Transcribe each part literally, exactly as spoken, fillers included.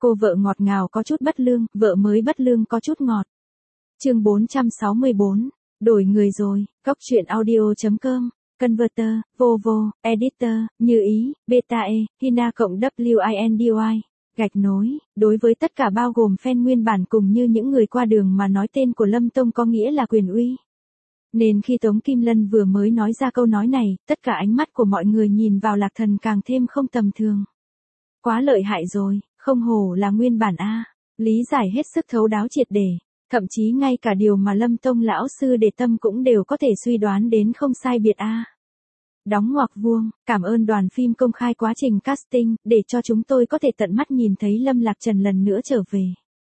Cô vợ ngọt ngào có chút bất lương, vợ mới bất lương có chút ngọt. Chương bốn trăm sáu mươi bốn, đổi người rồi, Cóc truyện audio chấm com, Converter, Vovo, Editor, Như Ý, Beta E, Hina cộng Windy, gạch nối, đối với tất cả bao gồm fan nguyên bản cùng như những người qua đường mà nói tên của Lâm Tông có nghĩa là quyền uy. Nên khi Tống Kim Lân vừa mới nói ra câu nói này, tất cả ánh mắt của mọi người nhìn vào Lạc Thần càng thêm không tầm thường. Quá lợi hại rồi, không hổ là nguyên bản A, lý giải hết sức thấu đáo triệt để, thậm chí ngay cả điều mà Lâm Tông lão sư để tâm cũng đều có thể suy đoán đến không sai biệt A. Đóng ngoặc vuông, cảm ơn đoàn phim công khai quá trình casting, để cho chúng tôi có thể tận mắt nhìn thấy Lâm Lạc Trần lần nữa trở về.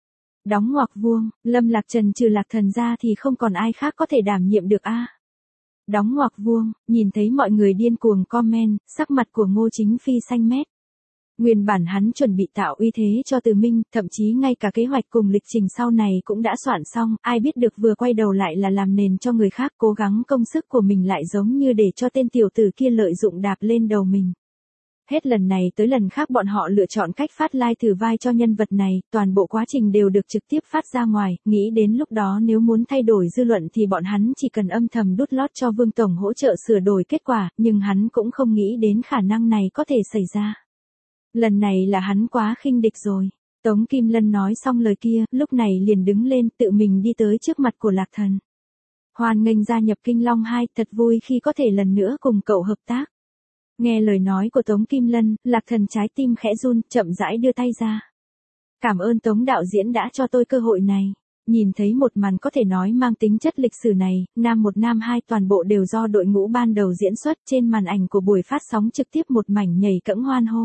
Đóng ngoặc vuông, Lâm Lạc Trần trừ Lạc Thần ra thì không còn ai khác có thể đảm nhiệm được a. Đóng ngoặc vuông, nhìn thấy mọi người điên cuồng comment, sắc mặt của Ngô Chính Phi xanh mét. Nguyên bản hắn chuẩn bị tạo uy thế cho Từ Minh, thậm chí ngay cả kế hoạch cùng lịch trình sau này cũng đã soạn xong, ai biết được vừa quay đầu lại là làm nền cho người khác, cố gắng công sức của mình lại giống như để cho tên tiểu tử kia lợi dụng đạp lên đầu mình. Hết lần này tới lần khác bọn họ lựa chọn cách phát live thử vai cho nhân vật này, toàn bộ quá trình đều được trực tiếp phát ra ngoài, nghĩ đến lúc đó nếu muốn thay đổi dư luận thì bọn hắn chỉ cần âm thầm đút lót cho Vương Tổng hỗ trợ sửa đổi kết quả, nhưng hắn cũng không nghĩ đến khả năng này có thể xảy ra. Lần này là hắn quá khinh địch rồi. Tống Kim Lân nói xong lời kia, lúc này liền đứng lên tự mình đi tới trước mặt của Lạc Thần. Hoan nghênh gia nhập Kinh Long hai, thật vui khi có thể lần nữa cùng cậu hợp tác. Nghe lời nói của Tống Kim Lân, Lạc Thần trái tim khẽ run, chậm rãi đưa tay ra. Cảm ơn Tống đạo diễn đã cho tôi cơ hội này. Nhìn thấy một màn có thể nói mang tính chất lịch sử này, nam một nam hai toàn bộ đều do đội ngũ ban đầu diễn xuất, trên màn ảnh của buổi phát sóng trực tiếp một mảnh nhảy cẫng hoan hô.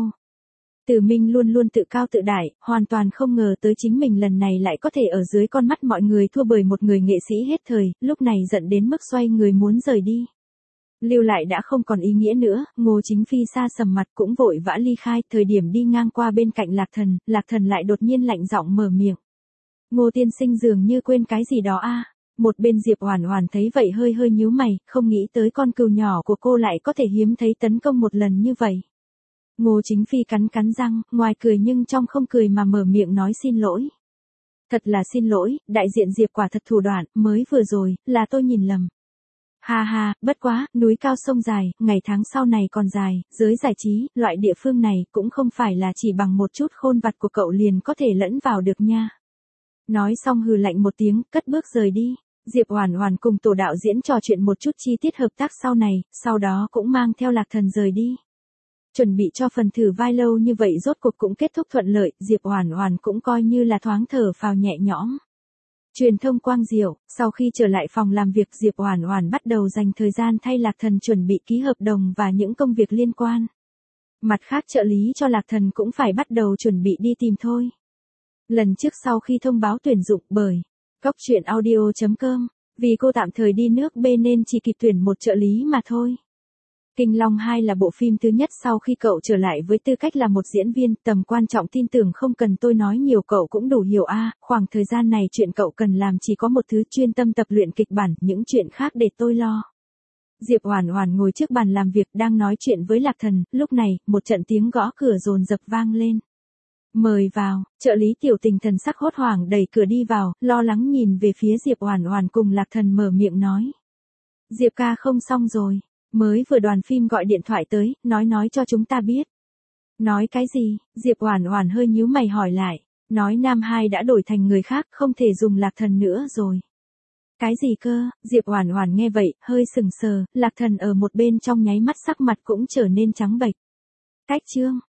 Từ Minh luôn luôn tự cao tự đại, hoàn toàn không ngờ tới chính mình lần này lại có thể ở dưới con mắt mọi người thua bởi một người nghệ sĩ hết thời, lúc này giận đến mức xoay người muốn rời đi. Lưu lại đã không còn ý nghĩa nữa, Ngô Chính Phi xa sầm mặt cũng vội vã ly khai, thời điểm đi ngang qua bên cạnh Lạc Thần, Lạc Thần lại đột nhiên lạnh giọng mở miệng. Ngô tiên sinh dường như quên cái gì đó a. Một bên Diệp Oản Oản thấy vậy hơi hơi nhíu mày, không nghĩ tới con cừu nhỏ của cô lại có thể hiếm thấy tấn công một lần như vậy. Ngô Chính Phi cắn cắn răng, ngoài cười nhưng trong không cười mà mở miệng nói xin lỗi. Thật là xin lỗi, đại diện Diệp quả thật thủ đoạn, mới vừa rồi, là tôi nhìn lầm. Ha ha, bất quá, núi cao sông dài, ngày tháng sau này còn dài, giới giải trí, loại địa phương này cũng không phải là chỉ bằng một chút khôn vặt của cậu liền có thể lẫn vào được nha. Nói xong hừ lạnh một tiếng, cất bước rời đi. Diệp Oản Oản cùng tổ đạo diễn trò chuyện một chút chi tiết hợp tác sau này, sau đó cũng mang theo Lạc Thần rời đi. Chuẩn bị cho phần thử vai lâu như vậy rốt cuộc cũng kết thúc thuận lợi, Diệp Oản Oản cũng coi như là thoáng thở phào nhẹ nhõm. Truyền thông quang diệu, sau khi trở lại phòng làm việc Diệp Oản Oản bắt đầu dành thời gian thay Lạc Thần chuẩn bị ký hợp đồng và những công việc liên quan. Mặt khác trợ lý cho Lạc Thần cũng phải bắt đầu chuẩn bị đi tìm thôi. Lần trước sau khi thông báo tuyển dụng bởi Cóc truyện audio chấm com, vì cô tạm thời đi nước B nên chỉ kịp tuyển một trợ lý mà thôi. Kinh Long hai là bộ phim thứ nhất sau khi cậu trở lại với tư cách là một diễn viên, tầm quan trọng tin tưởng không cần tôi nói nhiều cậu cũng đủ hiểu a. Khoảng thời gian này chuyện cậu cần làm chỉ có một thứ, chuyên tâm tập luyện kịch bản, những chuyện khác để tôi lo. Diệp Oản Oản ngồi trước bàn làm việc đang nói chuyện với Lạc Thần, lúc này, một trận tiếng gõ cửa dồn dập vang lên. Mời vào, trợ lý Tiểu Tình thần sắc hốt hoảng đẩy cửa đi vào, lo lắng nhìn về phía Diệp Oản Oản cùng Lạc Thần mở miệng nói. Diệp ca không xong rồi. Mới vừa đoàn phim gọi điện thoại tới, nói nói cho chúng ta biết. Nói cái gì? Diệp Oản Oản hơi nhíu mày hỏi lại. Nói nam hai đã đổi thành người khác, không thể dùng Lạc Thần nữa rồi. Cái gì cơ? Diệp Oản Oản nghe vậy, hơi sững sờ, Lạc Thần ở một bên trong nháy mắt sắc mặt cũng trở nên trắng bệch. Cách chương,